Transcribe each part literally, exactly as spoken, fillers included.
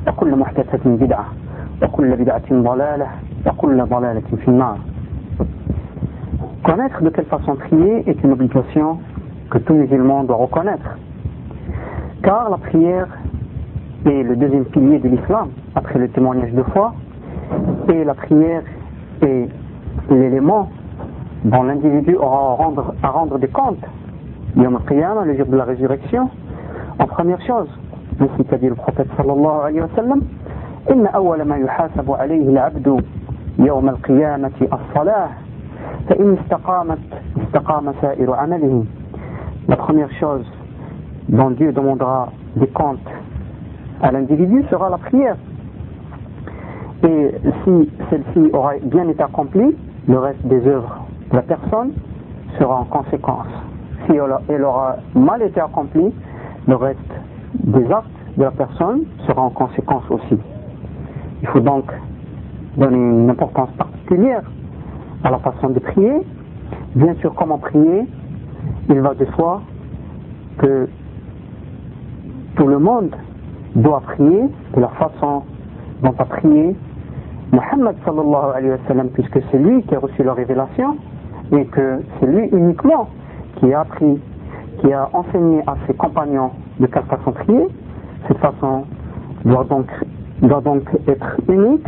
وكل محدثة بدعة وكل بدعة ضلالة وكل ضلالة في النار. Connaître de quelle façon prier est une obligation que tout musulman doit reconnaître, car la prière est le deuxième pilier de l'islam après le témoignage de foi, et la prière est l'élément dont l'individu aura à rendre, à rendre des comptes Yawm al-Qiyamah, le jour de la résurrection. En première chose, ainsi qu'a dit le prophète sallallahu alayhi wa sallam, إن أول ما يحاسب عليه العبد يوم القيامة الصلاة فإن استقامت استقام سائر عمله. La première chose dont Dieu demandera des comptes à l'individu sera la prière. Et si celle-ci aura bien été accomplie, le reste des œuvres de la personne sera en conséquence. Si elle aura mal été accomplie, le reste des actes de la personne sera en conséquence aussi. Il faut donc donner une importance particulière à la façon de prier. Bien sûr, comment prier, il va de soi que tout le monde doit prier de la façon dont a prié Muhammad sallallahu alayhi wa sallam, puisque c'est lui qui a reçu la révélation et que c'est lui uniquement qui a appris, qui a enseigné à ses compagnons de quelle façon prier. Cette façon doit donc, doit donc être unique.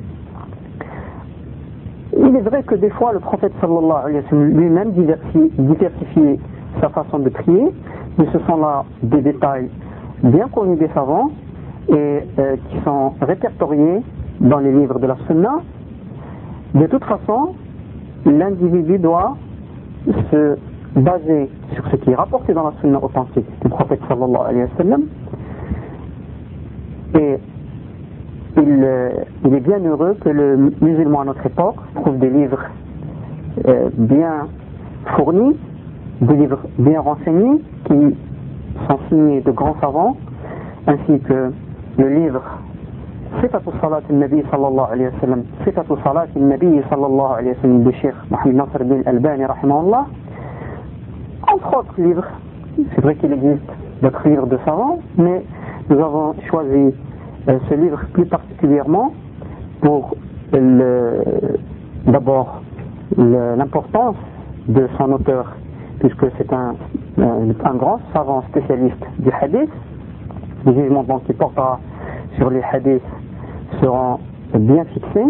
Il est vrai que des fois le prophète sallallahu alayhi wa sallam lui-même diversifiait sa façon de prier, mais ce sont là des détails bien connus des savants et euh, qui sont répertoriés dans les livres de la Sunna. De toute façon, l'individu doit se baser sur ce qui est rapporté dans la Sunna authentique du prophète sallallahu alayhi wa sallam. Et il, euh, il est bien heureux que le musulman à notre époque trouve des livres euh, bien fournis, des livres bien renseignés qui sont signés de grands savants, ainsi que le livre Sifatu Salat al-Nabi sallallahu alayhi wa sallam, Sifatu Salat al-Nabi sallallahu alayhi wa sallam de Cheikh Mohamed Nasr bin Albani rahimahullah, entre autres livres. C'est vrai qu'il existe d'autres livres de savants, mais nous avons choisi euh, ce livre plus particulièrement pour le, d'abord le, l'importance de son auteur, puisque c'est un, un, un grand savant spécialiste du hadith. Les jugements donc qui portera sur les hadiths seront bien fixés.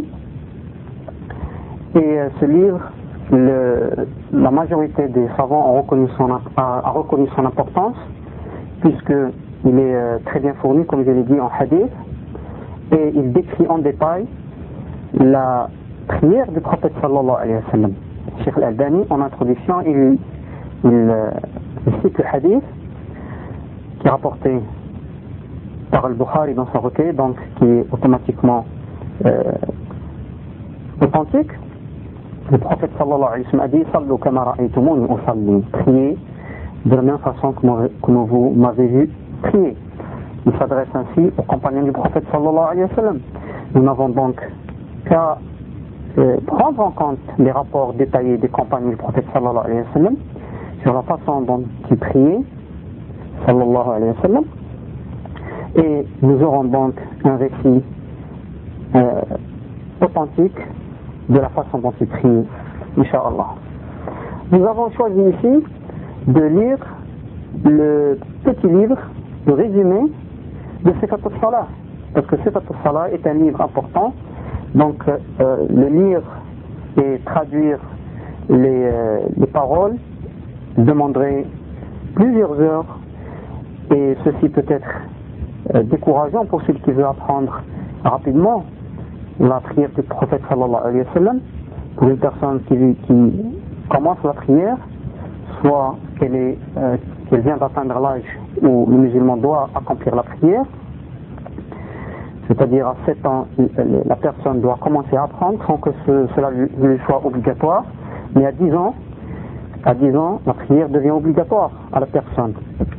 Et euh, ce livre, le, la majorité des savants ont reconnu son, a, a reconnu son importance, puisqu'il est euh, très bien fourni, comme je l'ai dit, en hadith, et il décrit en détail la prière du prophète sallallahu alayhi wa sallam. Cheikh Al-Albani, en introduction, il, il, euh, il cite le hadith qui est rapporté par Al-Bukhari dans son recueil, donc qui est automatiquement euh, authentique. Le prophète sallallahu alayhi wa sallam a dit Sallu kama ra'aytumuni usalli, priez de la même façon que vous m'avez vu prier. Il s'adresse ainsi aux compagnons du prophète sallallahu alayhi wa sallam. Nous n'avons donc qu'à euh, prendre en compte les rapports détaillés des compagnons du prophète sallallahu alayhi wa sallam sur la façon dont ils priaient sallallahu alayhi wa sallam, et nous aurons donc un récit euh, authentique de la façon dont ils prient, Inch'Allah. Nous avons choisi ici de lire le petit livre, le résumé de Sifat al-Salah, parce que Sifat al-Salah est un livre important, donc euh, le lire et traduire les, euh, les paroles demanderait plusieurs heures, et ceci peut être euh, décourageant pour celui qui veut apprendre rapidement la prière du prophète sallallahu alayhi wa sallam. Pour une personne qui, qui commence la prière, soit qu'elle, est, euh, qu'elle vient d'atteindre l'âge où le musulman doit accomplir la prière, c'est-à-dire à sept ans, la personne doit commencer à apprendre sans que ce, cela lui soit obligatoire, mais à dix ans, à dix ans, la prière devient obligatoire à la personne.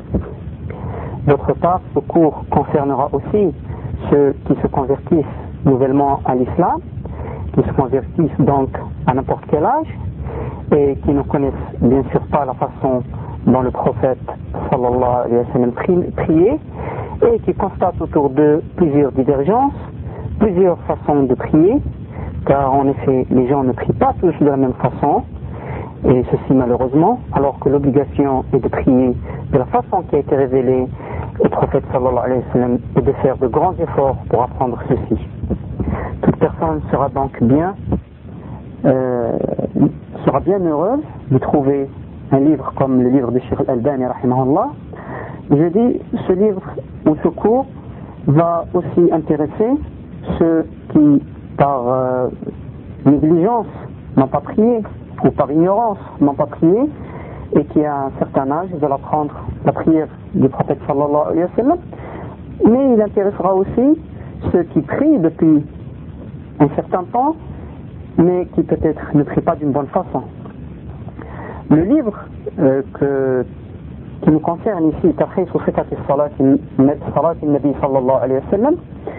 D'autre part, ce cours concernera aussi ceux qui se convertissent nouvellement à l'islam, qui se convertissent donc à n'importe quel âge et qui ne connaissent bien sûr pas la façon dont le prophète sallallahu alayhi wa sallam priait, et qui constate autour d'eux plusieurs divergences, plusieurs façons de prier, car en effet les gens ne prient pas tous de la même façon, et ceci malheureusement, alors que l'obligation est de prier de la façon qui a été révélée au prophète sallallahu alayhi wa sallam et de faire de grands efforts pour apprendre ceci. Toute personne sera donc bien, euh, sera bien heureuse de trouver un livre comme le livre de Cheikh Al-Albani rahimahullah. Je dis, ce livre ou ce cours va aussi intéresser ceux qui par euh, négligence n'ont pas prié, ou par ignorance n'ont pas prié, et qui à un certain âge veulent apprendre la prière du prophète sallallahu alayhi wa sallam. Mais il intéressera aussi ceux qui prient depuis un certain temps, mais qui peut-être ne prient pas d'une bonne façon. Le livre euh, que, qui nous concerne ici, Tarhis ou Fiqh as-Salat al-Nabi sallallahu alayhi wa sallam,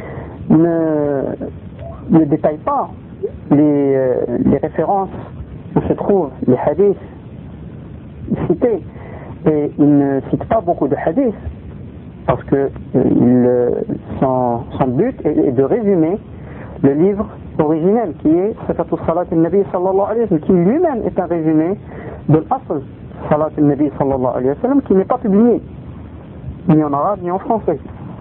ne, ne détaille pas les, euh, les références où se trouvent les hadiths cités, et il ne cite pas beaucoup de hadiths parce que euh, son, son but est, est de résumer le livre originel qui est Sifatu Salat al-Nabi sallallahu alayhi wa sallam, qui lui-même est un résumé de l'Asl Salat al-Nabi sallallahu alayhi wa sallam, qui n'est pas publié ni en arabe ni en français.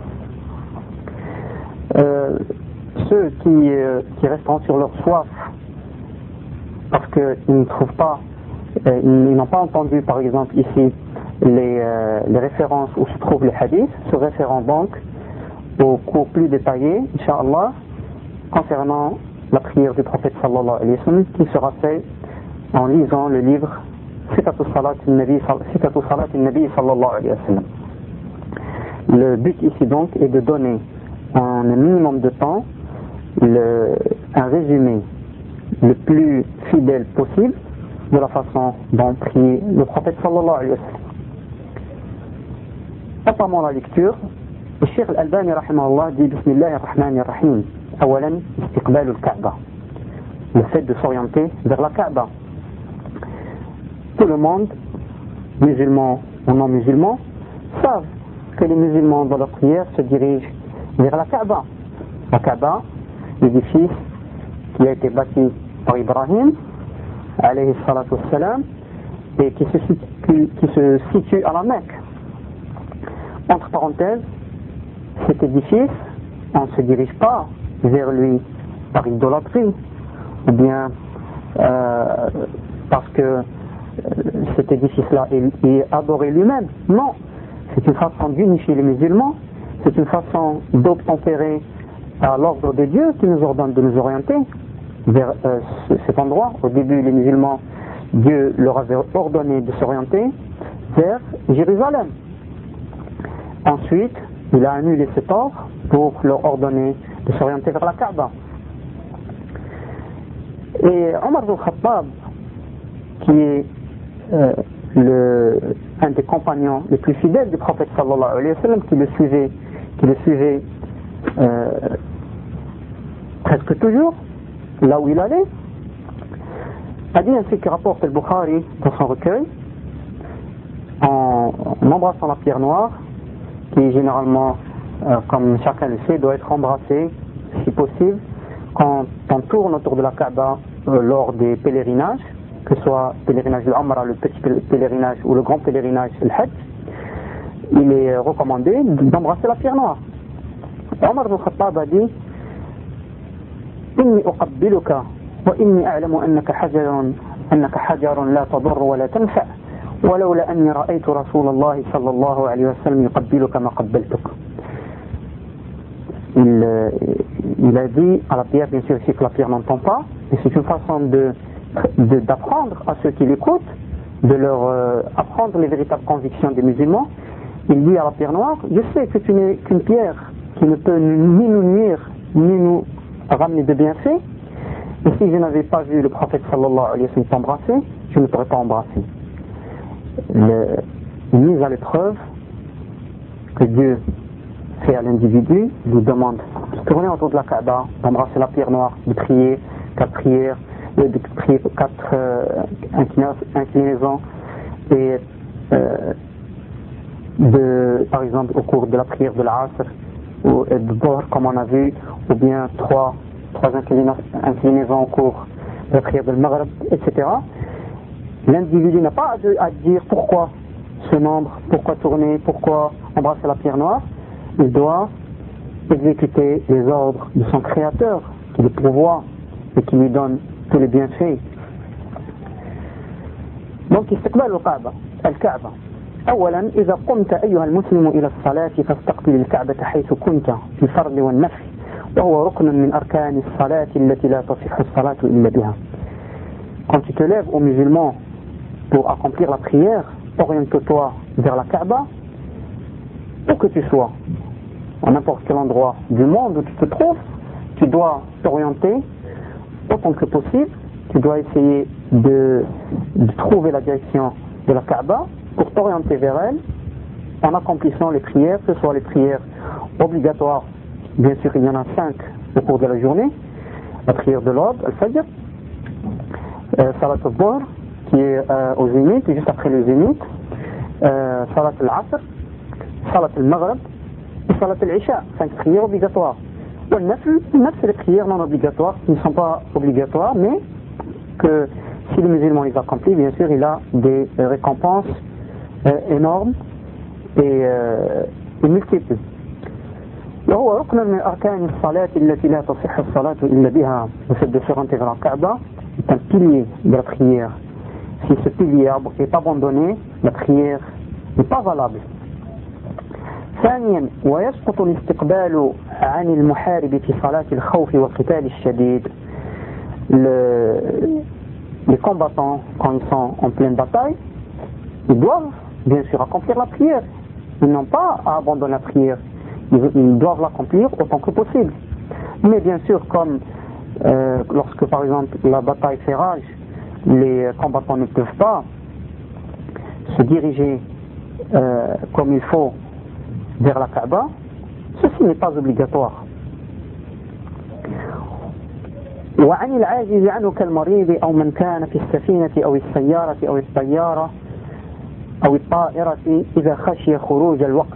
Euh, ceux qui, euh, qui resteront sur leur soif parce qu'ils ne trouvent pas, euh, ils n'ont pas entendu par exemple ici les, euh, les références où se trouvent les hadiths, se référant donc au cours plus détaillé, Inch'Allah, concernant la prière du prophète sallallahu alayhi wa sallam, qui sera fait en lisant le livre Sifatu Salat al-Nabi sallallahu alayhi wa sallam. Le but ici donc est de donner en un minimum de temps le, un résumé le plus fidèle possible de la façon dont priait le prophète sallallahu alayhi wa sallam. Apparemment la lecture, le Cheikh Al-Albani rahimahullah dit Bismillah ar-Rahman ar-Rahim. Awalan istiqbal al-Kaaba, le fait de s'orienter vers la Kaaba. Tout le monde, musulmans ou non musulmans, savent que les musulmans dans leur prière se dirigent vers la Kaaba. La Kaaba, l'édifice qui a été bâti par Ibrahim alayhi salatu wassalam, et qui se situe, qui se situe à la Mecque. Entre parenthèses, cet édifice, on ne se dirige pas vers lui par idolâtrie ou bien euh, parce que euh, cet édifice-là est, est adoré lui-même. Non, c'est une façon d'unifier les musulmans, c'est une façon d'obtempérer à l'ordre de Dieu qui nous ordonne de nous orienter vers euh, cet endroit. Au début, les musulmans, Dieu leur avait ordonné de s'orienter vers Jérusalem. Ensuite, il a annulé cet ordre pour leur ordonner de s'orienter vers la Kaaba. Et Omar ibn Khattab, qui est euh, le, un des compagnons les plus fidèles du prophète sallallahu alayhi wa sallam, qui le suivait, qui le suivait euh, presque toujours, là où il allait, a dit ainsi que rapporte al-Bukhari dans son recueil, en, en embrassant la pierre noire, qui généralement, euh, comme chacun le sait, doit être embrassée, si possible, quand on tourne autour de la Kaaba euh, lors des pèlerinages, que ce soit le pèlerinage de l'Umrah, le petit pèlerinage ou le grand pèlerinage, le Hajj, il est recommandé d'embrasser la pierre noire. Omar ibn Khattab a dit إني أقبلك وإني أعلم أنك حجر أنك حجر لا تضر ولا تنفع ولولا أني رأيت رسول الله صلى الله عليه وسلم يقبلك ما قبلتك. Il, il a dit à la pierre, bien sûr, c'est que la pierre n'entend pas, et c'est une façon de, de, d'apprendre à ceux qui l'écoutent, de leur euh, apprendre les véritables convictions des musulmans. Il dit à la pierre noire, je sais que tu n'es qu'une pierre qui ne peut ni nous nuire, ni nous ramener de bienfaits, et si je n'avais pas vu le prophète sallallahu alayhi wa sallam t'embrasser, je ne pourrais pas embrasser. Le, une mise à l'épreuve que Dieu fait à l'individu, lui demande de tourner autour de la Kaaba, d'embrasser la pierre noire, de prier quatre prières, de prier quatre euh, inclinaisons et euh, de, par exemple au cours de la prière de l'Asr ou de Dhuhr comme on a vu, ou bien trois, trois inclinaisons au cours de la prière de Maghrib, et cetera. L'individu n'a pas à dire pourquoi ce nombre, pourquoi tourner, pourquoi embrasser la pierre noire. Il doit exécuter les ordres de son créateur qui le pourvoit et qui lui donne tous les bienfaits. Donc استقبال الكعبة الكعبة أولا إذا قمت أيها المسلم إلى الصلاة فاستقبل الكعبة حيث كنت في الفرض والنفل وهو ركن من أركان الصلاة التي لا تصح الصلاة إلا بها. Quand tu te lèves aux musulmans pour accomplir la prière, oriente-toi vers la Kaaba, où que tu sois, à n'importe quel endroit du monde où tu te trouves, tu dois t'orienter autant que possible, tu dois essayer de, de trouver la direction de la Kaaba pour t'orienter vers elle en accomplissant les prières, que ce soit les prières obligatoires, bien sûr il y en a cinq au cours de la journée, la prière de l'aube, al-Fajr, euh, Salat al-Dhuhr, qui est euh, au zénith, juste après le zénith, euh, Salat al-Asr, Salat al-Maghrib et Salat al-Isha, cinq prières obligatoires. Le nafl, c'est les prières non obligatoires qui ne sont pas obligatoires, mais que si le musulman les accomplit, bien sûr, il a des récompenses euh, énormes et, euh, et multiples. وهو ركن من أركان الصلاة التي لا تصح الصلاة إلا بها. Le fait de se rendre vers la Kaaba est un pilier de la prière. Si ce pilier est abandonné, la prière n'est pas valable. ثانيا ويسقط الاستقبال عن المحارب في صلاة الخوف والقتال الشديد. Le, les combattants, quand ils sont en pleine bataille, ils doivent bien sûr accomplir la prière. Ils n'ont pas à abandonner la prière. Ils, ils doivent l'accomplir autant que possible. Mais bien sûr, comme euh, lorsque par exemple la bataille fait rage, les combattants ne peuvent pas se diriger euh, comme il faut vers la Kaaba, ceci n'est pas obligatoire. وعن العاجز عنه كالمريض أو من كان في السفينة أو السيارة أو الطيارة أو الطائرة إذا خشي خروج الوقت.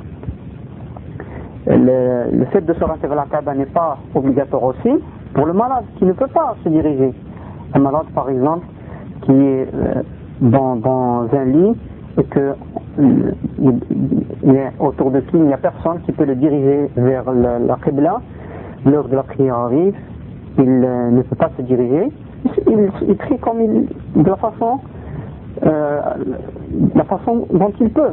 Le, le fait de se rendre vers la Kaaba n'est pas obligatoire aussi pour le malade qui ne peut pas se diriger. Un malade par exemple qui est dans, dans un lit et que il, il est autour de qui il n'y a personne qui peut le diriger vers la, la Qibla, l'heure de la prière arrive, il euh, ne peut pas se diriger, il, il prie comme il, de la façon, euh, la façon dont il peut.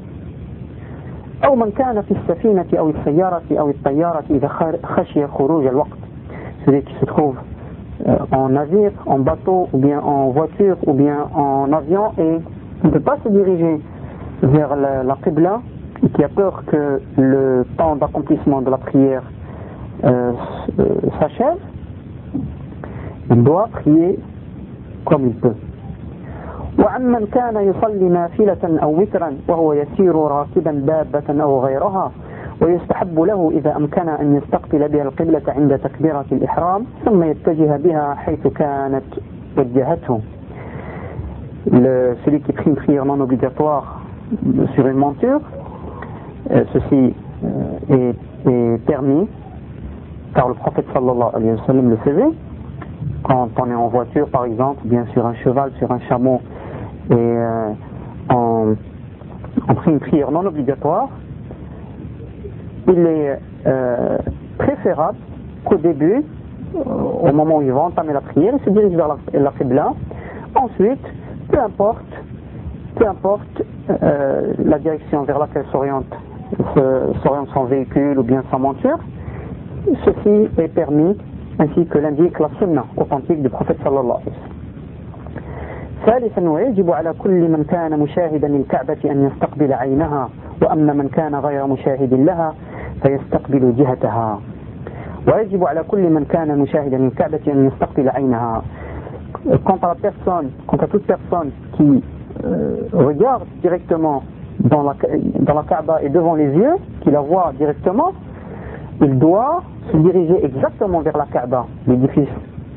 أو من كان في السفينة أو السيارة أو الطيارة إذا خشي خروج الوقت. Celui qui se trouve euh, en navire, en bateau, ou bien en voiture, ou bien en avion et il ne peut pas se diriger vers la, la Qibla et qui a peur que le temps d'accomplissement de la prière euh, s'achève, il doit prier comme il peut. وعمن كان يصلي نافلة أو وترا وهو يسير راكبا دابة أو غيرها ويستحب له إذا أمكن أن يستقبل بها القبلة عند تكبيرة الإحرام ثم يتجه بها حيث كانت وجهته. Le, celui qui prie une prière non obligatoire sur une monture, euh, ceci euh, est, est permis car le prophète sallallahu alayhi wa sallam le faisait quand on est en voiture par exemple, bien sur un cheval, sur un chameau et euh, on, on prie une prière non obligatoire. Il est euh, préférable qu'au début, au moment où il va entamer la prière, il se dirige vers la, la Qibla. Ensuite, peu importe, peu importe euh, la direction vers laquelle s'oriente, s'oriente son véhicule ou bien sa monture, ceci est permis ainsi que l'indique la sunna authentique du prophète sallallahu alayhi wa sallam. ثالثا ويجب على كل من كان مشاهدا للكعبة أن يستقبل عينها وأما من كان غير مشاهد لها فيستقبل جهتها. ويجب على كل من كان مشاهدا للكعبة أن يستقبل عينها. Quant à la personne, quant à toute personne qui euh, regarde directement dans la, dans la Kaaba et devant les yeux, qui la voit directement, il doit se diriger exactement vers la Kaaba, l'édifice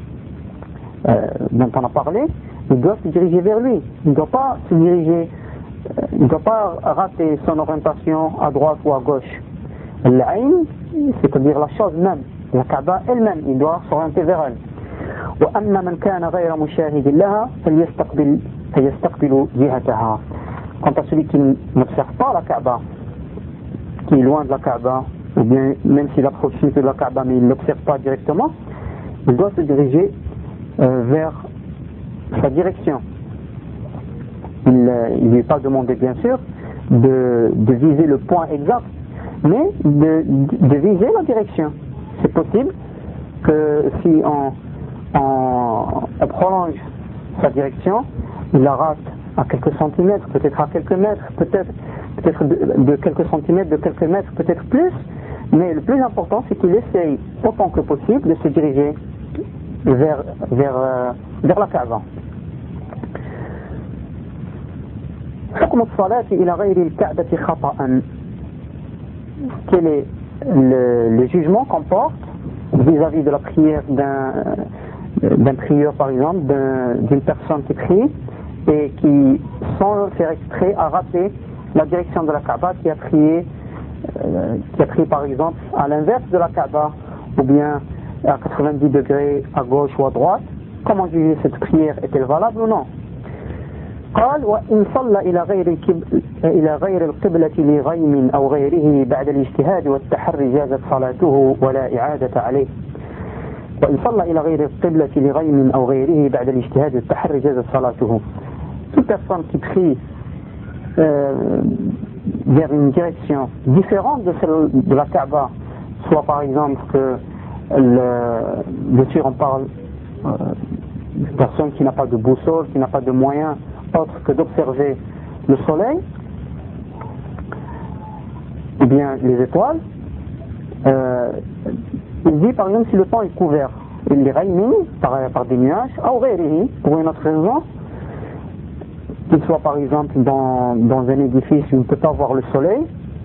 euh, dont on a parlé, il doit se diriger vers lui. Il ne doit pas se diriger il ne doit pas rater son orientation à droite ou à gauche. L'ayn, c'est-à-dire la chose même, la Kaaba elle-même, il doit s'orienter vers elle. وأما من كان غير مشاهد لها فليستقبل فيستقبل جهتها. Quant à celui qui n'observe pas la Kaaba, qui est loin de la Kaaba, ou bien même s'il approche de la Kaaba mais il ne l'observe pas directement, il doit se diriger euh, vers sa direction. Il ne lui est pas demandé bien sûr de, de viser le point exact, mais de, de viser la direction. C'est possible que si on, on, on prolonge sa direction, il la rate à quelques centimètres, peut-être à quelques mètres, peut-être, peut-être de, de quelques centimètres, de quelques mètres, peut-être plus, mais le plus important c'est qu'il essaye autant que possible de se diriger vers, vers, euh, vers la Kaaba. حكم الصلاة إلى غير الكعبة خطأ. Quel est le, le jugement qu'on porte vis-à-vis de la prière d'un, d'un prieur par exemple, d'un, d'une personne qui prie et qui, sans faire exprès, a raté la direction de la Kaaba, qui a prié, euh, qui a prié par exemple à l'inverse de la Kaaba, ou bien à quatre-vingt-dix degrés à gauche ou à droite. Comment juger cette prière? Est-elle valable ou non? قال وإن صلى إلى غير إلى غير القبلة لغيم أو غيره بعد الاجتهاد والتحري جازت صلاته ولا إعادة عليه. وإن صلى إلى غير القبلة لغيم أو غيره بعد الاجتهاد والتحري جازت صلاته. Toute personne qui prie euh, vers une direction différente de celle de la Kaaba, soit par exemple que le, bien sûr on parle euh, d'une personne qui n'a pas de boussole, qui n'a pas de moyens autre que d'observer le soleil ou bien les étoiles, euh, il dit par exemple si le temps est couvert, il les raymin par, par des nuages, ou pour une autre raison, qu'il soit par exemple dans, dans un édifice où il ne peut pas voir le soleil,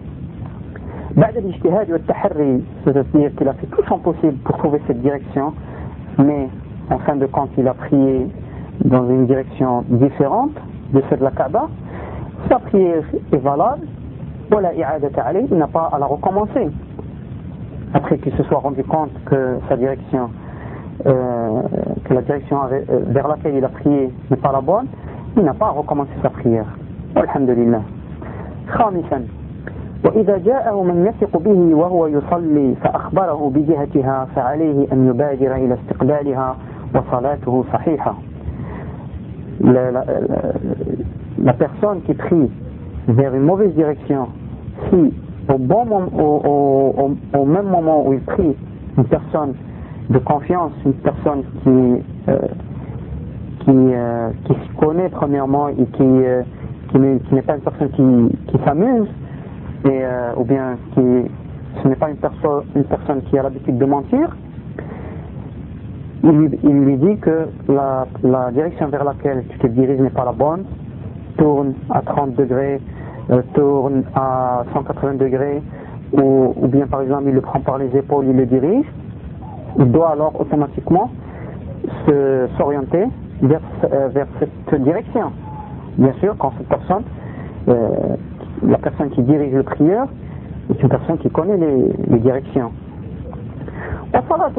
c'est-à-dire qu'il a fait tout son possible pour trouver cette direction, mais en fin de compte il a prié dans une direction différente de celle de la Kaaba, sa prière est valable, il n'a pas à la recommencer. Après qu'il se soit rendu compte que sa direction, euh, que la direction vers laquelle il a prié n'est pas la bonne, il n'a pas à recommencer sa prière. Alhamdulillah. خامسا وإذا جاءه من يثق به وهو يصلي فأخبره بجهتها فعليه أن يبادر إلى استقبالها وصلاته صحيحة. La, la, la personne qui prie vers une mauvaise direction, si au, bon moment, au, au, au même moment où il prie, une personne de confiance, une personne qui, euh, qui, euh, qui se connaît premièrement et qui, euh, qui, n'est, qui n'est pas une personne qui, qui s'amuse, et, euh, ou bien qui, ce n'est pas une, perso- une personne qui a l'habitude de mentir, Il lui, il lui dit que la, la direction vers laquelle tu te diriges n'est pas la bonne, tourne à trente degrés, euh, tourne à cent quatre-vingts degrés, ou, ou bien par exemple il le prend par les épaules, il le dirige, il doit alors automatiquement se, s'orienter vers, euh, vers cette direction. Bien sûr, quand cette personne, euh, la personne qui dirige le prieur, est une personne qui connaît les, les directions. La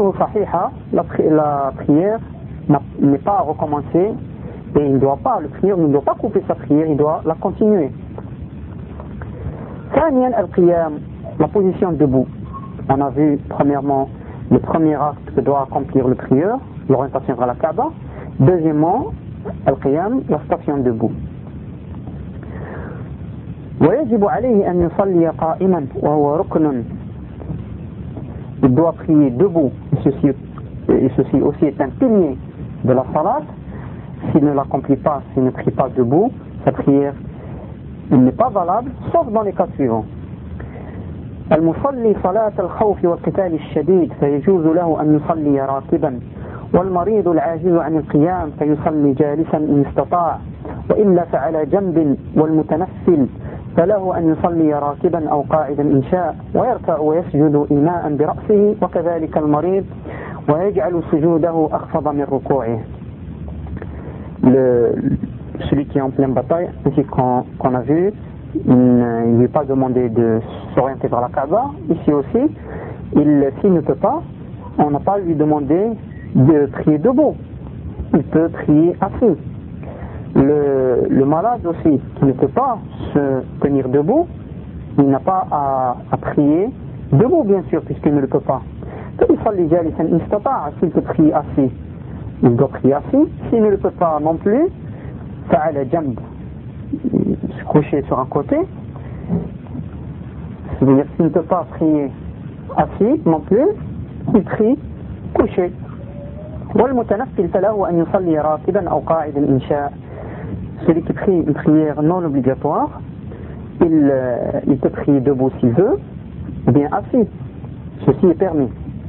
prière n'est pas à recommencer et il ne doit pas, le prieur ne doit pas couper sa prière, il doit la continuer. La position debout. On a vu premièrement le premier acte que doit accomplir le prieur, l'orientation vers la Kaaba. Deuxièmement, al-qiyam, la station debout. ويجب عليه أن يصلي قائما وهو ركن. Il doit prier debout, et ceci, et ceci aussi est un pilier de la salat. S'il ne l'accomplit pas, s'il ne prie pas debout, sa prière n'est pas valable, sauf dans les cas suivants. المصلي صلاة الخوف والقتال الشديد فيجوز له أن يصلي راكبا والمريض العاجز عن القيام فيصلي جالسا إن استطاع وإلا فعلى جنب والمتنفل فله أن يصلي راكبا أو قاعدا إن شاء ويركع ويسجد إيماء برأسه وكذلك المريض ويجعل سجوده أخفض من ركوعه. Le, celui qui est en pleine bataille, ainsi qu'on, qu'on a vu, il ne lui est pas demandé de s'orienter vers la Kaaba. Ici aussi, il, s'il ne peut pas, on n'a pas lui demandé de prier debout. Il peut prier assis. Le, le malade aussi, qui ne peut pas se tenir debout, il n'a pas à, à prier debout, bien sûr, puisqu'il ne le peut pas. S'il peut prier assis, il doit prier assis. S'il ne le peut pas non plus, se coucher sur un côté. C'est-à-dire s'il ne peut pas prier assis non plus, il prie couché. Celui qui prie une prière non obligatoire, il, il peut prier debout s'il veut, ou bien assis. Ceci est permis.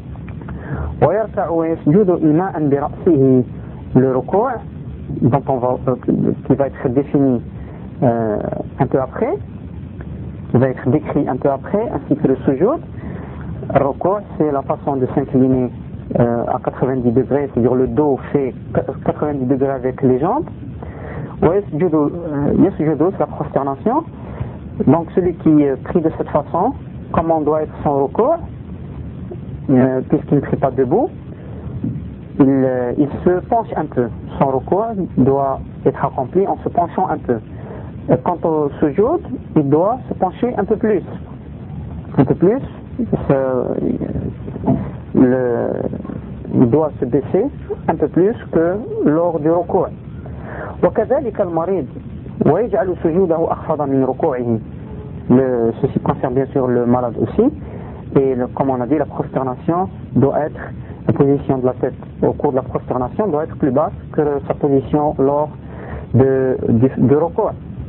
Le recours, dont on va, euh, qui va être défini euh, un peu après, qui va être décrit un peu après, ainsi que le sujoud. Le recours, c'est la façon de s'incliner euh, à quatre-vingt-dix degrés, c'est-à-dire le dos fait quatre-vingt-dix degrés avec les jambes. Yasjudu, c'est la prosternation. Donc celui qui prie de cette façon, comment doit être son recours, euh, puisqu'il ne prie pas debout, il, euh, il se penche un peu. Son recours doit être accompli en se penchant un peu. Et quant au sujoud, il doit se pencher un peu plus. Un peu plus. Ce, le, il doit se baisser un peu plus que lors du recours. وكذلك المريض ويجعل سجوده أخفض من ركوعه. Ceci concerne bien sûr le malade aussi. Et le, comme on a dit, la prosternation doit être, la position de la tête au cours de la prosternation doit être plus basse que sa position lors de, du, du recours.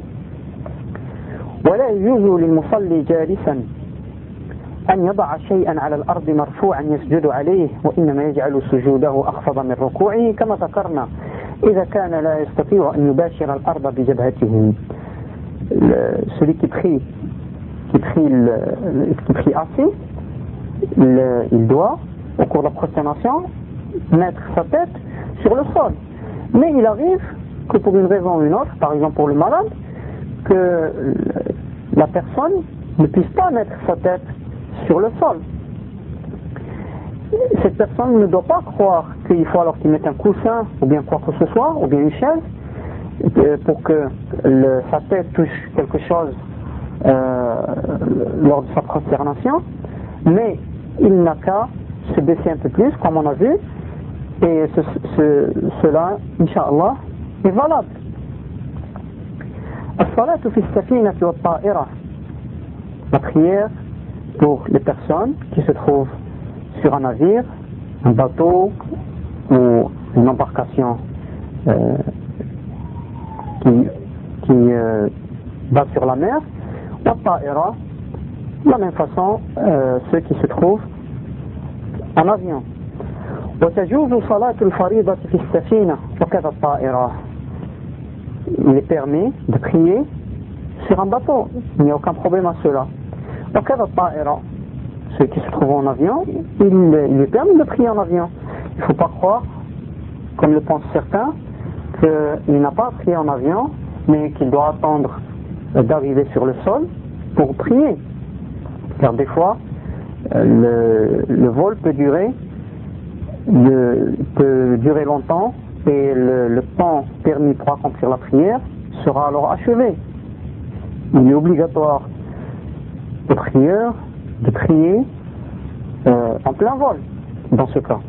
ولا يجوز للمصلي جالسا أن يضع شيئا على الأرض مرفوعا يسجد عليه وإنما يجعل سجوده أخفض من ركوعه كما ذكرنا إذا كان لا يستطيع أن يباشر الأرض بجبهته. Celui qui prie, qui prie, le, qui prie assis, le, il doit, au cours de la prosternation, mettre sa tête sur le sol. Mais il arrive que pour une raison ou une autre, par exemple pour le malade, que la personne ne puisse pas mettre sa tête sur le sol. Cette personne ne doit pas croire qu'il faut alors qu'il mette un coussin ou bien quoi que ce soit, ou bien une chaise, pour que le, sa tête touche quelque chose euh, lors de sa prosternation, mais il n'a qu'à se baisser un peu plus, comme on a vu, et ce, ce, cela, Inch'Allah, est valable. La prière pour les personnes qui se trouvent sur un navire, un bateau ou une embarcation euh, qui, qui euh, va sur la mer, de la même façon euh, ceux qui se trouvent en avion. Il est permis de prier sur un bateau, il n'y a aucun problème à cela. Ceux qui se trouvent en avion, il, il est permis de prier en avion. Il ne faut pas croire, comme le pensent certains, qu'il n'a pas prié en avion, mais qu'il doit attendre d'arriver sur le sol pour prier. Car des fois, le, le vol peut durer, le, peut durer longtemps et le, le temps permis pour accomplir la prière sera alors achevé. Il est obligatoire au prieur de prier euh, en plein vol dans ce cas.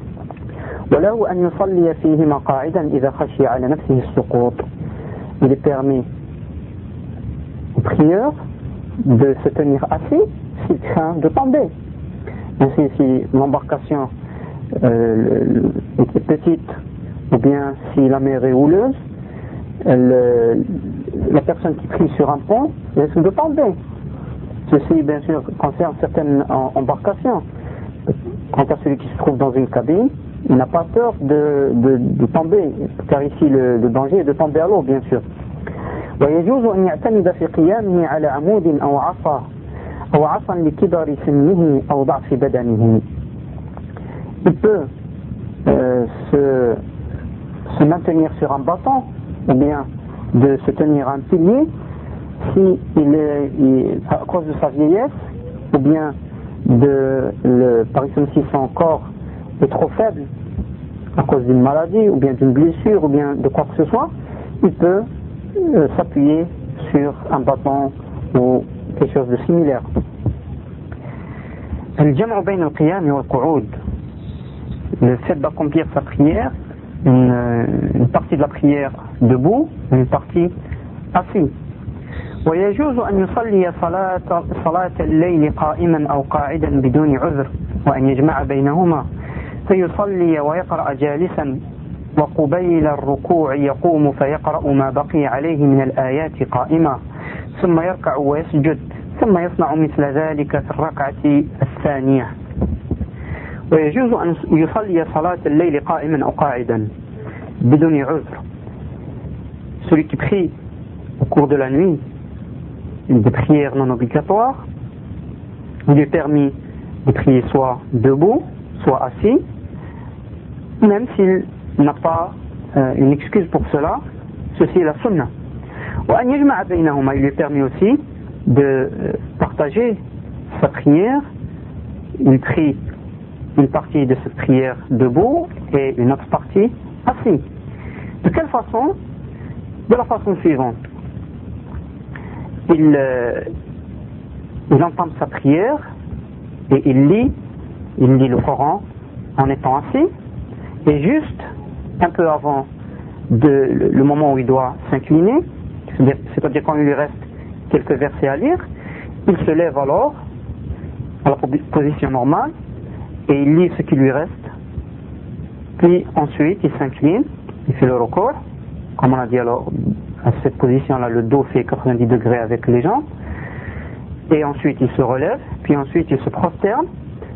Il est permis au prieur de se tenir assis s'il craint de tomber. Ainsi, si l'embarcation euh, est petite ou bien si la mer est houleuse, le, la personne qui prie sur un pont risque de tomber. Ceci, bien sûr, concerne certaines embarcations. Quant à celui qui se trouve dans une cabine, il n'a pas peur de, de, de tomber, car ici le, le danger est de tomber à l'eau, bien sûr. ويجوز أن يعتمد في قيامه على عمود أو عصا أو عصا لكبر سنه أو ضعف بدنه. Il peut euh, se, se maintenir sur un bâton ou bien de se tenir à un pilier, si il est, il, à cause de sa vieillesse, ou bien de, le, par exemple si son corps est trop faible à cause d'une maladie, ou bien d'une blessure, ou bien de quoi que ce soit, il peut euh, s'appuyer sur un bâton ou quelque chose de similaire. الجمع بين القيام والقعود, le fait d'accomplir sa prière, une, une partie de la prière debout, une partie assis. ويجوز أن يصلي صلاة صلاة الليل قائما أو قاعدا بدون عذر وأن يجمع بينهما فيصلي ويقرأ جالسا وقبيل الركوع يقوم فيقرأ ما بقي عليه من الآيات قائما ثم يركع ويسجد ثم يصنع مثل ذلك في الركعة الثانية. ويجوز أن يصلي صلاة الليل قائما أو قاعدا بدون عذر. Celui qui prie au cours de la nuit des prières non obligatoires, il est permis de prier soit debout, soit assis, même s'il n'a pas euh, une excuse pour cela. Ceci est la sunna. Il lui est permis aussi de partager sa prière. Il prie une partie de cette prière debout et une autre partie assis. De quelle façon? De la façon suivante. Il, euh, il entame sa prière et il lit, il lit le Coran en étant assis, et juste un peu avant de, le, le moment où il doit s'incliner, c'est-à-dire, c'est-à-dire quand il lui reste quelques versets à lire, il se lève alors à la position normale et il lit ce qui lui reste, puis ensuite il s'incline, il fait le recours, comme on a dit. Alors à cette position-là, le dos fait quatre-vingt-dix degrés avec les jambes, et ensuite il se relève, puis ensuite il se prosterne,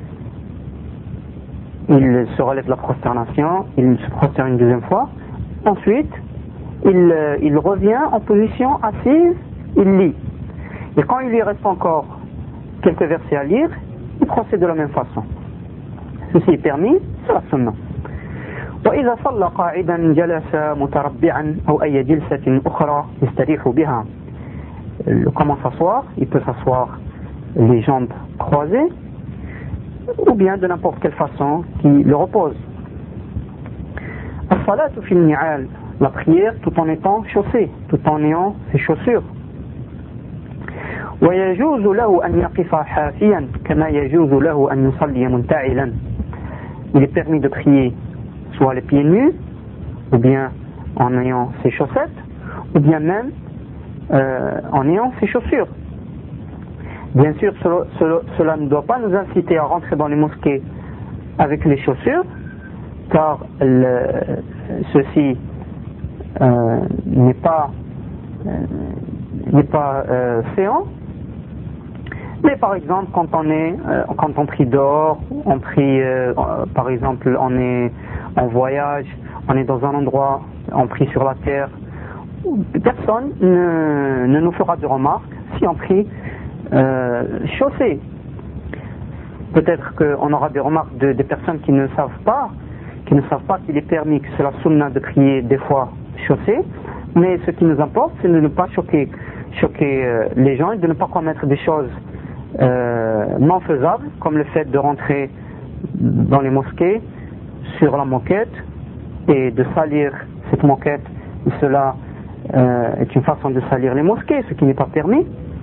il se relève de la prosternation, il se prosterne une deuxième fois, ensuite il, il revient en position assise, il lit, et quand il lui reste encore quelques versets à lire, il procède de la même façon. Ceci est permis, c'est la sunna. وإذا صلى قاعدا جلس متربعا أو أي جلسة أخرى يستريح بها. Comment s'asseoir? Il peut s'asseoir les jambes croisées, ou bien de n'importe quelle façon qui le repose. الصلاة في النعال, la prière tout en étant chaussé, tout en ayant ses chaussures. ويجوز له أن يقف حافيا كما يجوز له أن يصلي منتعلا. Il est permis de prier soit les pieds nus, ou bien en ayant ses chaussettes, ou bien même euh, en ayant ses chaussures. Bien sûr, cela, cela, cela ne doit pas nous inciter à rentrer dans les mosquées avec les chaussures, car le, ceci euh, n'est pas, euh, n'est pas euh, séant. Mais par exemple, quand on est, euh, quand on prie dehors, on prie, euh, par exemple, on est en voyage, on est dans un endroit, on prie sur la terre, personne ne, ne nous fera de remarques si on prie euh, chaussé. Peut-être qu'on aura des remarques de, des personnes qui ne savent pas, qui ne savent pas qu'il est permis, que c'est la sunna de prier des fois chaussé, mais ce qui nous importe, c'est de ne pas choquer, choquer euh, les gens et de ne pas commettre des choses Euh, non faisable, comme le fait de rentrer dans les mosquées sur la moquette et de salir cette moquette. Et cela euh, est une façon de salir les mosquées, ce qui n'est pas permis.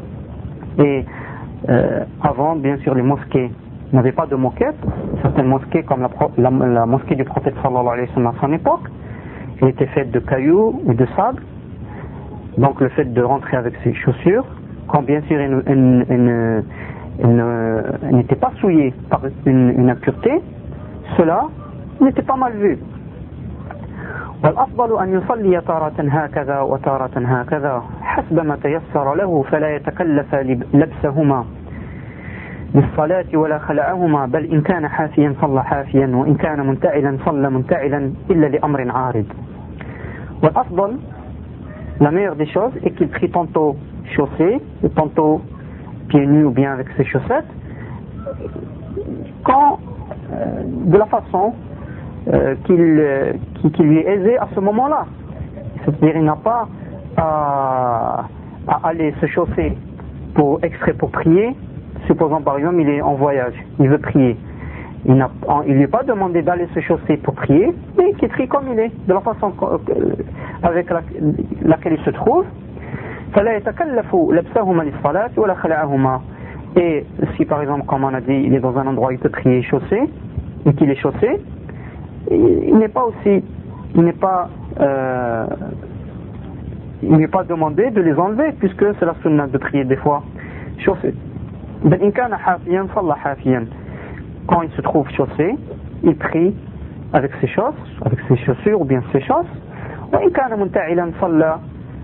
Et euh, avant, bien sûr, les mosquées n'avaient pas de moquette. Certaines mosquées, comme la, la, la mosquée du prophète sallallahu alayhi wa sallam à son époque, elle était faite de cailloux ou de sable. Donc le fait de rentrer avec ses chaussures, quand bien sûr elle, elle, elle, elle, elle n'était pas souillée par une, une impureté, cela n'était pas mal vu. والأفضل أن يصلي تارة هكذا وتارة هكذا حسب ما تيسر له فلا يتكلف لبسهما للصلاة ولا خلعهما بل إن كان حافيا صلى حافيا وإن كان منتعلا صلى منتعلا إلا لأمر عارض. والأفضل, la meilleure des choses est qu'il prie tantôt chaussé et tantôt pieds nus ou bien avec ses chaussettes, quand euh, de la façon euh, qu'il, euh, qui, qui lui est aisée à ce moment-là. C'est-à-dire il n'a pas à, à aller se chausser pour extrait pour prier. Supposons par exemple il est en voyage, il veut prier. Il n'a il lui est pas demandé d'aller se chausser pour prier, mais qu'il prie comme il est, de la façon avec la, laquelle il se trouve. فلا يتكلف لبسهما للصلاة ولا خلعهما. Et si par exemple, comme on a dit, il est dans un endroit où il peut prier chaussé, et qu'il est chaussé, il n'est pas aussi, il n'est pas, euh, il n'est pas demandé de les enlever, puisque c'est la sunna de prier des fois chaussé. بل إن كان حافيا صلى حافيا. Quand il se trouve chaussé, il prie avec ses chausses, avec ses chaussures ou bien ses chausses. وإن كان منتعلا صلى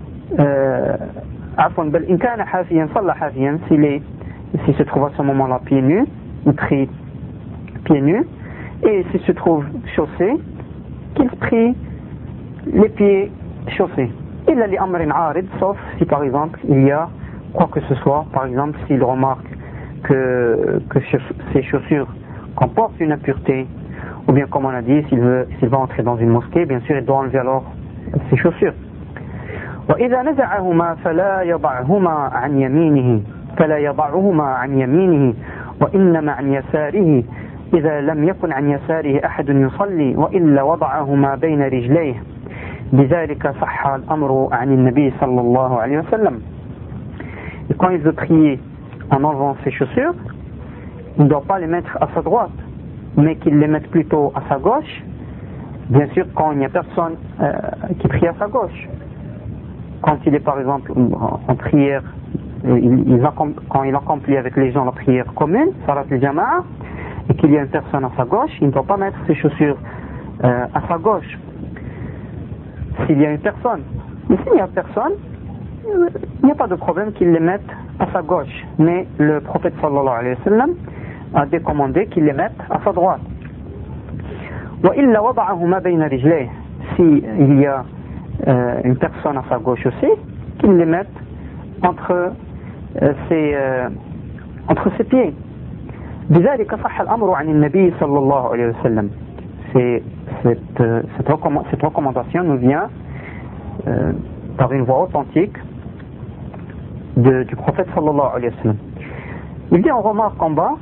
عفوا بل إن كان حافيا صلى حافيا. S'il est, s'il se trouve à ce moment-là pieds nus, il prie pieds nus. Et s'il se trouve chaussé, qu'il prie les pieds chaussés. إلا لأمر عارض, sauf si par exemple il y a quoi que ce soit, par exemple s'il remarque que, que ses chaussures comportent une impureté, ou bien comme on a dit, s'il, veut, s'il va entrer dans une mosquée, bien sûr il doit enlever alors ses chaussures. وإذا نزعهما فلا يضعهما عن يمينه فلا يضعهما عن يمينه وإنما عن يساره إذا لم يكن عن يساره أحد يصلي وإلا وضعهما بين رجليه. بذلك صح الأمر عن النبي صلى الله عليه وسلم. Et quand il veut prier en enlevant ses chaussures, il ne doit pas les mettre à sa droite, mais qu'il les mette plutôt à sa gauche, bien sûr quand il n'y a personne euh, qui prie à sa gauche. Quand il est par exemple en prière, il, il accomplit, quand il accomplit avec les gens la prière commune, salat al-jama'a, et qu'il y a une personne à sa gauche, il ne doit pas mettre ses chaussures euh, à sa gauche. S'il y a une personne, mais s'il n'y a personne, il n'y a pas de problème qu'il les mette à sa gauche. Mais le prophète sallallahu alayhi wa sallam a décommandé qu'il les mette à sa droite. وإلا وضعهما بين رجليه. Si il y a euh, une personne à sa gauche aussi, qu'il les mette entre euh, ses euh, entre ses pieds. بذلك صح الأمر عن النبي صلى الله عليه وسلم. C'est cette, euh, cette, recommand, cette recommandation nous vient euh, par une voie authentique de, du prophète sallallahu alayhi wa sallam. Il dit, on remarque en bas,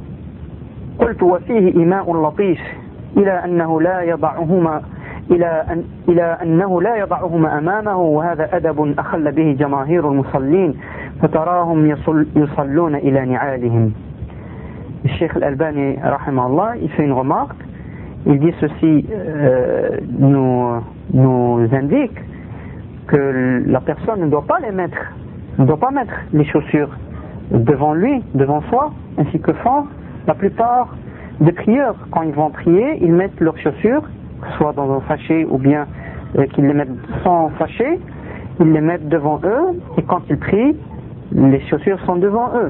قلت وفيه إيماء لطيف إلى أنه لا يضعهما إلى أن إلى أنه لا يضعهما أمامه وهذا أدب أخل به جماهير المصلين فتراهم يصل يصلون إلى نعالهم. Le Cheikh Al-Albani rahimahullah, il fait une remarque. Il dit ceci euh, nous, nous indique que la personne ne doit pas les mettre, ne doit pas mettre les chaussures devant lui, devant soi, ainsi que font la plupart des prieurs. Quand ils vont prier, ils mettent leurs chaussures, soit dans un sachet ou bien euh, qu'ils les mettent sans sachet, ils les mettent devant eux, et quand ils prient, les chaussures sont devant eux.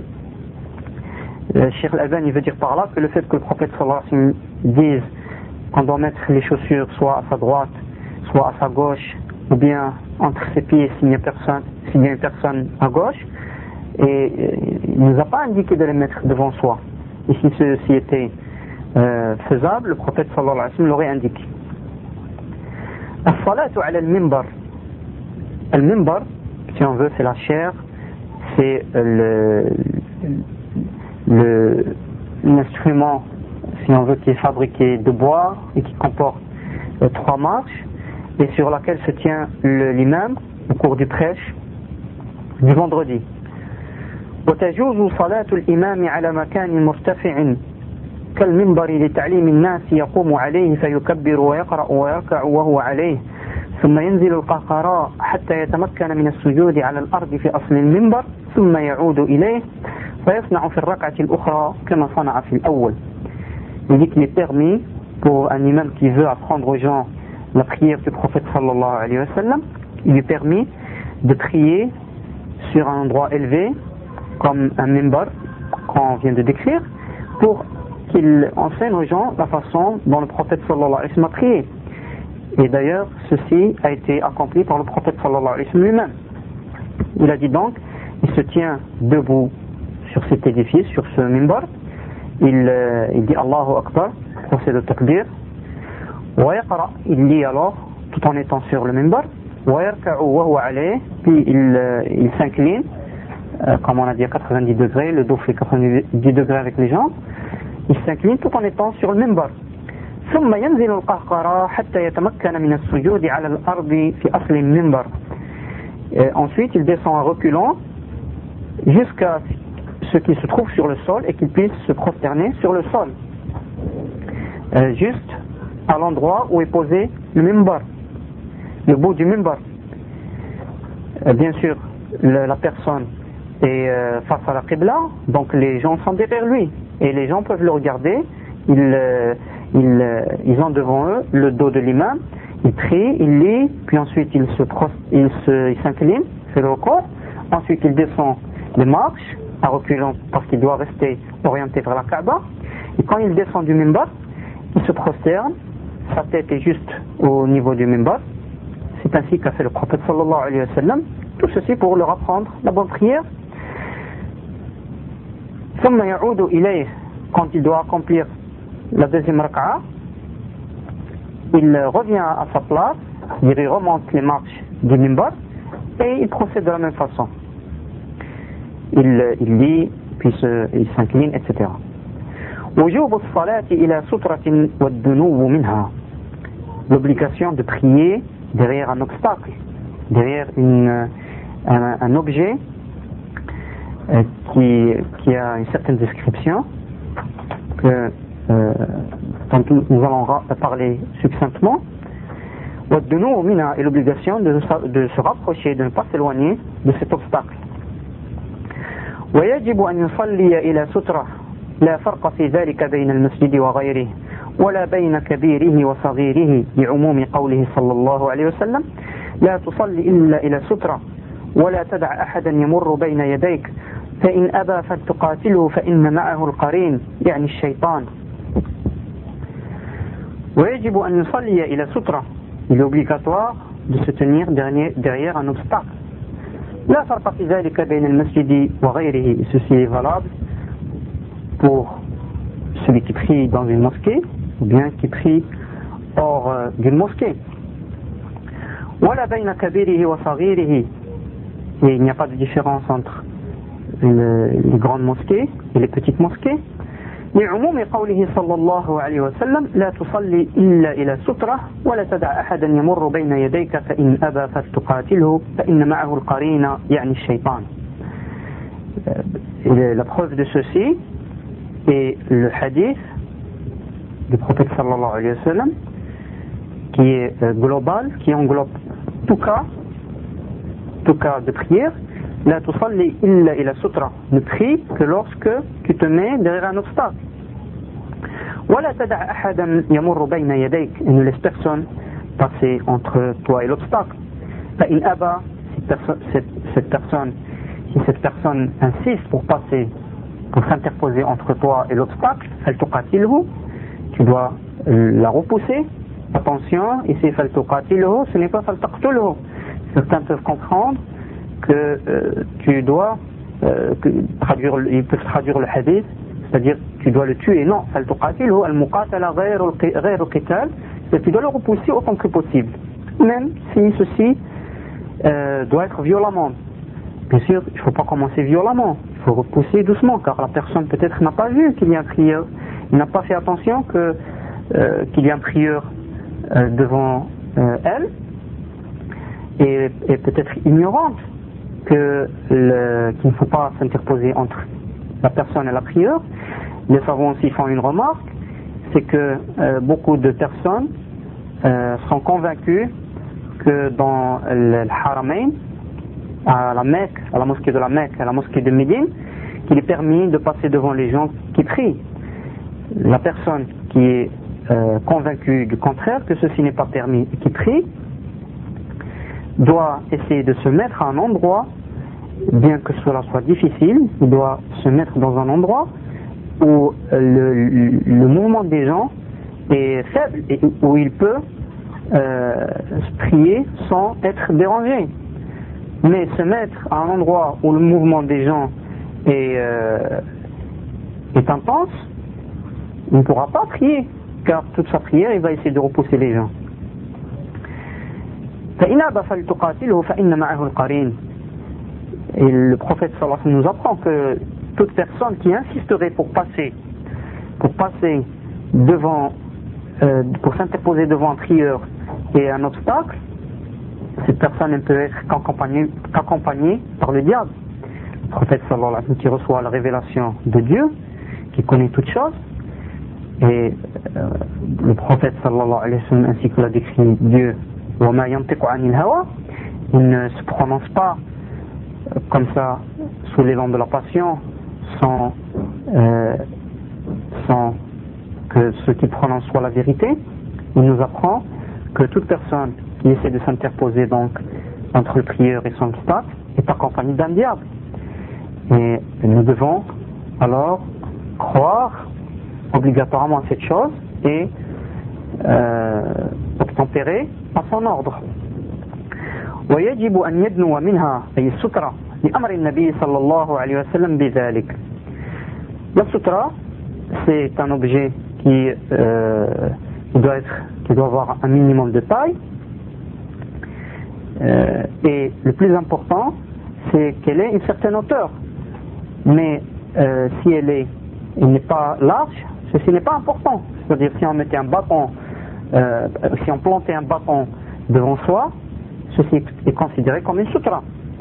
Le Cheikh Al-Albani veut dire par là que le fait que le prophète sallallahu alayhi wa sallam dise qu'on doit mettre les chaussures soit à sa droite, soit à sa gauche, ou bien entre ses pieds s'il y a personne, s'il y a une personne à gauche, et il ne nous a pas indiqué de les mettre devant soi. Et si ceci était euh, faisable, le prophète sallallahu alayhi wa sallam l'aurait indiqué. As-salatu ala al-mimbar. Al-mimbar, si on veut, c'est la chair, c'est le, le, l'instrument, si on veut, qui est fabriqué de bois et qui comporte euh, trois marches et sur laquelle se tient le, l'imam au cours du prêche du vendredi. وتجوز صلاة الإمام على مكان مرتفع كالمنبر لتعليم الناس يقوم عليه فيكبر ويقرأ ويركع وهو عليه ثم ينزل القهقراء حتى يتمكن من السجود على الأرض في أصل المنبر ثم يعود إليه فيصنع في الركعة الأخرى كما صنع في الأول. Il dit qu'il est permis pour un imam qui veut apprendre aux gens la prière du prophète sallallahu alayhi wa sallam, il lui est permis de prier sur un endroit élevé comme un minbar qu'on vient de décrire, pour qu'il enseigne aux gens la façon dont le prophète sallallahu alayhi wa sallam a prié. Et d'ailleurs, ceci a été accompli par le prophète sallallahu alayhi wa sallam lui-même. Il a dit donc, il se tient debout sur cet édifice, sur ce minbar, il, euh, il dit Allahu Akbar, procède au takbir, wa yaqra, il lit alors, tout en étant sur le minbar, ويركع وهو عليه, puis il, il s'incline, euh, comme on a dit à quatre-vingt-dix degrés, le dos fait quatre-vingt-dix degrés avec les jambes, il s'incline tout en étant sur le minbar. ثم ينزل القهقرى حتى يتمكن من السجود على الأرض في أصل المنبر. Ensuite il descend en reculant jusqu'à ce qu'il se trouve sur le sol et qu'il puisse se prosterner sur le sol, euh, juste à l'endroit où est posé le minbar, le bout du minbar. Euh, bien sûr, le, la personne est euh, face à la Qibla, donc les gens sont derrière lui et les gens peuvent le regarder. Ils, euh, ils, euh, ils ont devant eux le dos de l'imam, ils prient, ils lisent, puis ensuite ils se prost, ils se, ils s'inclinent, c'est le corps. Ensuite il descend les marches à reculant parce qu'il doit rester orienté vers la Kaaba. Et quand il descend du minbar, il se prosterne, sa tête est juste au niveau du minbar. C'est ainsi qu'a fait le prophète sallallahu alayhi wa sallam. Tout ceci pour leur apprendre la bonne prière. ثم يعود إليه, quand il doit accomplir la deuxième raka'a, il revient à sa place, il remonte les marches du minbar et il procède de la même façon. Il, il lit, puis se, il s'incline, et cetera. وجوب الصلاة إلى سترة والدنو منها. L'obligation de prier derrière un obstacle, derrière une, un, un objet euh, qui, qui a une certaine description que, euh, dont nous allons parler succinctement. والدنو منها est l'obligation de, de se rapprocher, de ne pas s'éloigner de cet obstacle. ويجب أن يصلي إلى سترة لا فرق في ذلك بين المسجد وغيره ولا بين كبيره وصغيره لعموم قوله صلى الله عليه وسلم لا تصلي إلا إلى سترة ولا تدع أحدا يمر بين يديك فإن أبى فلتقاتله فإن معه القرين يعني الشيطان. ويجب أن يصلي إلى سترة, il est obligatoire de se tenir derrière un obstacle. لا فرق في ذلك بين المسجد وغيره, ceci est valable pour celui qui prie dans une mosquée ou bien qui prie hors euh, d'une mosquée. ولا بين كبيره وصغيره, et il n'y a pas de différence entre le, les grandes mosquées et les petites mosquées. لعموم قوله صلى الله عليه وسلم لا تصلي إلا إلى سترة ولا تدع أحدا يمر بين يديك فإن أبى فلتقاتله فإن معه القرين يعني الشيطان. La preuve de ceci est le hadith du prophète sallallahu alayhi wa sallam qui est global, qui englobe tout cas, tout cas de prière. La tusalli illa ila sutra, ne prie que lorsque tu te mets derrière un obstacle. Wala tada' ahadan yamurru bayna yadayk, et ne laisse personne passer entre toi et l'obstacle. Fa in aba, si cette, cette personne, si cette personne insiste pour passer, pour s'interposer entre toi et l'obstacle, fal tuqatilhu, tu dois la repousser. Attention, ici fal tuqatilhu, ce n'est pas fal taqtulhu. Certains peuvent comprendre que euh, tu dois euh, que, traduire, ils peuvent traduire le hadith, c'est-à-dire tu dois le tuer. Non, al-tuqatilu al-muqatala ghayru qital, c'est tu dois le repousser autant que possible, même si ceci euh, doit être violemment. Bien sûr, il ne faut pas commencer violemment, il faut repousser doucement, car la personne peut-être n'a pas vu qu'il y a un prieur, il n'a pas fait attention que, euh, qu'il y a un prieur euh, devant euh, elle, et, et peut-être ignorante que le, qu'il ne faut pas s'interposer entre la personne et la prieure. Les savants aussi font une remarque, c'est que euh, beaucoup de personnes euh, sont convaincus que dans le, le Haramain, à la Mecque, à la mosquée de la Mecque, à la mosquée de Médine, qu'il est permis de passer devant les gens qui prient. La personne qui est euh, convaincue du contraire, que ceci n'est pas permis et qui prie, doit essayer de se mettre à un endroit, bien que cela soit difficile, il doit se mettre dans un endroit où le, le, le mouvement des gens est faible et où il peut euh, prier sans être dérangé. Mais se mettre à un endroit où le mouvement des gens est, euh, est intense, il ne pourra pas prier, car toute sa prière, il va essayer de repousser les gens. فإن أبى فلتقاتله فإن معه القرين. Et le prophète sallallahu alayhi wa sallam nous apprend que toute personne qui insisterait pour passer, pour passer devant, euh, pour s'interposer devant un prieur et un obstacle, cette personne ne peut être qu'accompagnée, qu'accompagnée par le diable. Le prophète sallallahu alayhi wa sallam qui reçoit la révélation de Dieu, qui connaît toutes choses, et euh, le prophète sallallahu alayhi wa sallam ainsi que l'a décrit Dieu, wa ma yantiqu anil hawa, il ne se prononce pas comme ça sous l'élan de la passion, sans, euh, sans que ce qu'il prononce soit la vérité. Il nous apprend que toute personne qui essaie de s'interposer donc entre le prieur et son obstacle est accompagnée d'un diable. Et nous devons alors croire obligatoirement à cette chose et euh, obtempérer à son ordre. ويجب أن يدنو منها أي السترة لأمر النبي صلى الله عليه وسلم بذلك. La sutra, c'est un objet qui, euh, qui, doit être, qui doit avoir un minimum de taille, euh, et le plus important, c'est qu'elle ait une certaine hauteur. Mais euh, si elle est, elle n'est pas large, ceci n'est pas important. C'est-à-dire si on mettait un bâton, euh, si on plantait un bâton devant soi, ceci est considéré comme une sutra.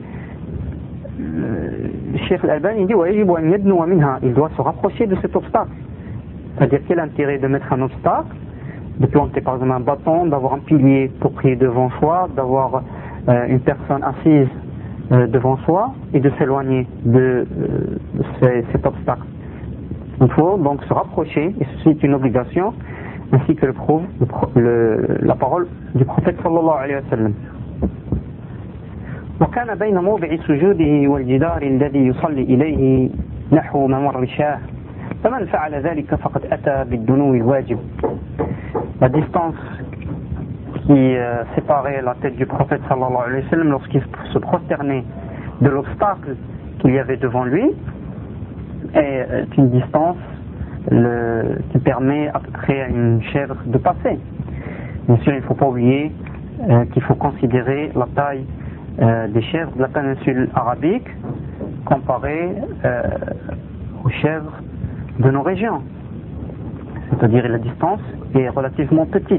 Le Cheikh Al-Albani dit il doit se rapprocher de cet obstacle. C'est-à-dire quel intérêt de mettre un obstacle, de planter par exemple un bâton, d'avoir un pilier pour prier devant soi, d'avoir euh, une personne assise euh, devant soi et de s'éloigner de euh, ces, cet obstacle. Il faut donc se rapprocher, et ceci est une obligation, ainsi que le prouve le, le, la parole du prophète sallallahu alayhi wa sallam. وكان بين موضع سجوده والجدار الذي يصلي إليه نحو ممر شاه فمن فعل ذلك فقد أتى بالدنو الواجب. La distance qui euh, séparait la tête du prophète sallallahu alayhi wa sallam lorsqu'il se prosternait de l'obstacle qu'il y avait devant lui est une distance le, qui permet à peu près à une chèvre de passer. Bien sûr, il ne faut pas oublier euh, qu'il faut considérer la taille Euh, des chèvres de la péninsule arabique comparées euh, aux chèvres de nos régions, c'est-à-dire la distance est relativement petite.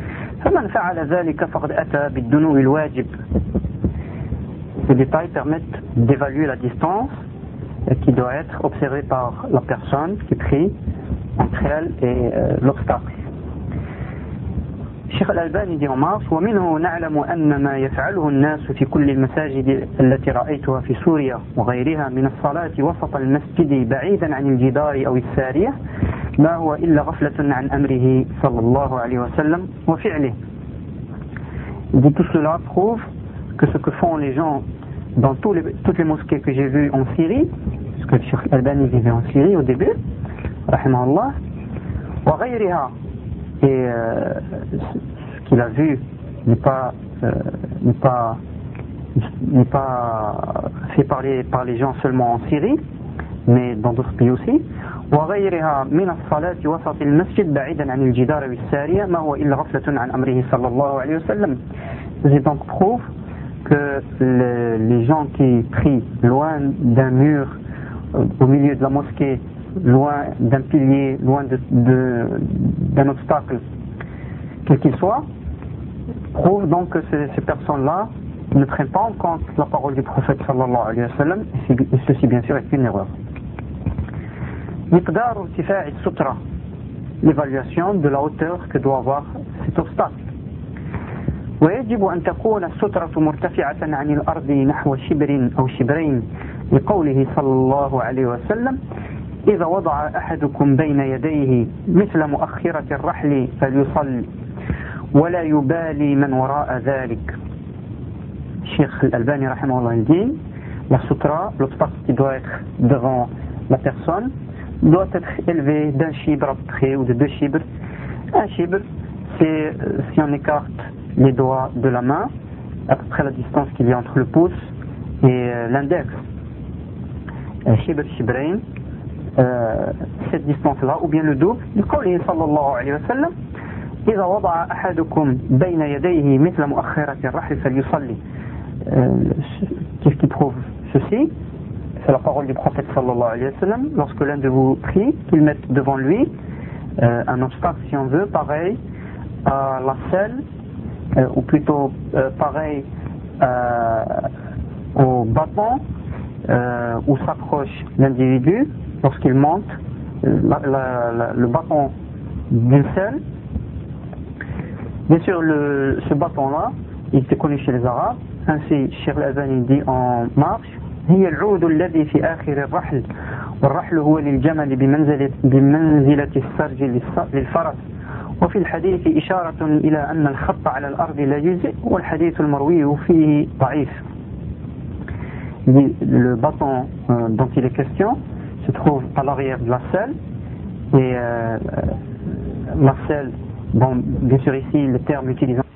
Ces détails permettent d'évaluer la distance qui doit être observée par la personne qui prie entre elle et euh, l'obstacle. الشيخ الألباني دي مارس ومنه نعلم أن ما يفعله الناس في كل المساجد التي رأيتها في سوريا وغيرها من الصلاة وسط المسجد بعيدا عن الجدار أو السارية ما هو إلا غفلة عن أمره صلى الله عليه وسلم وفعله. Dit tout cela prouve que ce que font les gens dans tous les, toutes les mosquées que j'ai vues en Syrie, parce que le Cheikh Al-Albani vivait en Syrie au début, rahimahullah, وغيرها, et euh, ce qu'il a vu n'est pas, euh, n'est pas, n'est pas fait parler par les gens seulement en Syrie, mais dans d'autres pays aussi. وغيرها من الصلاة وسط المسجد بعيدا عن الجدار والسارية ما هو إلا غفلة عن أمره صلى الله عليه وسلم. C'est donc prouve que le, les gens qui prient loin d'un mur, au milieu de la mosquée, loin d'un pilier, loin de, de, d'un obstacle, quel qu'il soit, prouve donc que ces, ces personnes-là ne prennent pas en compte la parole du prophète sallallahu alayhi wa sallam, et ceci bien sûr est une erreur. مقدار ارتفاع السترة, l'évaluation de la hauteur que doit avoir cet obstacle. ويجب أن تكون السترة مرتفعة عن الأرض نحو شبر أو شبرين لقوله صلى الله عليه وسلم إذا وضع أحدكم بين يديه مثل مؤخرة الرحل فليصل ولا يبالي من وراء ذلك. Cheikh Al-Albani rahimahullah dit, la sutra, l'obstacle qui doit être devant la personne, doit être élevé d'un chibre à peu près, ou de deux chibres. Un chibre, c'est si on écarte les doigts de la main, à peu près la distance qu'il y a entre le pouce et l'index. Chibr, chibrain, euh, cette distance-là, ou bien le double, du qawli sallallahu alayhi wa sallam, إذا وضع أحدكم بين يديه مثل مؤخرة الرحل فليصلي. Qu'est-ce qui prouve ceci? C'est la parole du prophète sallallahu alayhi wa sallam. Lorsque l'un de vous prie, qu'il mette devant lui euh, un obstacle, si on veut, pareil à la selle, euh, ou plutôt euh, pareil euh, au bâton euh, où s'approche l'individu lorsqu'il monte euh, la, la, la, le bâton d'une selle. Bien sûr, le, ce bâton-là, il était connu chez les Arabes. Ainsi, Cheikh Al-Albani dit en marche: هي العود الذي في آخر الرحل والرحل هو للجمل بمنزلة بمنزلة السرج للفرس وفي الحديث إشارة إلى أن الخط على الأرض لا يجزئ والحديث المروي فيه ضعيف. Le bâton euh, dont il est question se trouve à l'arrière de la selle et euh, la selle, bon, bien sûr ici le terme utilisé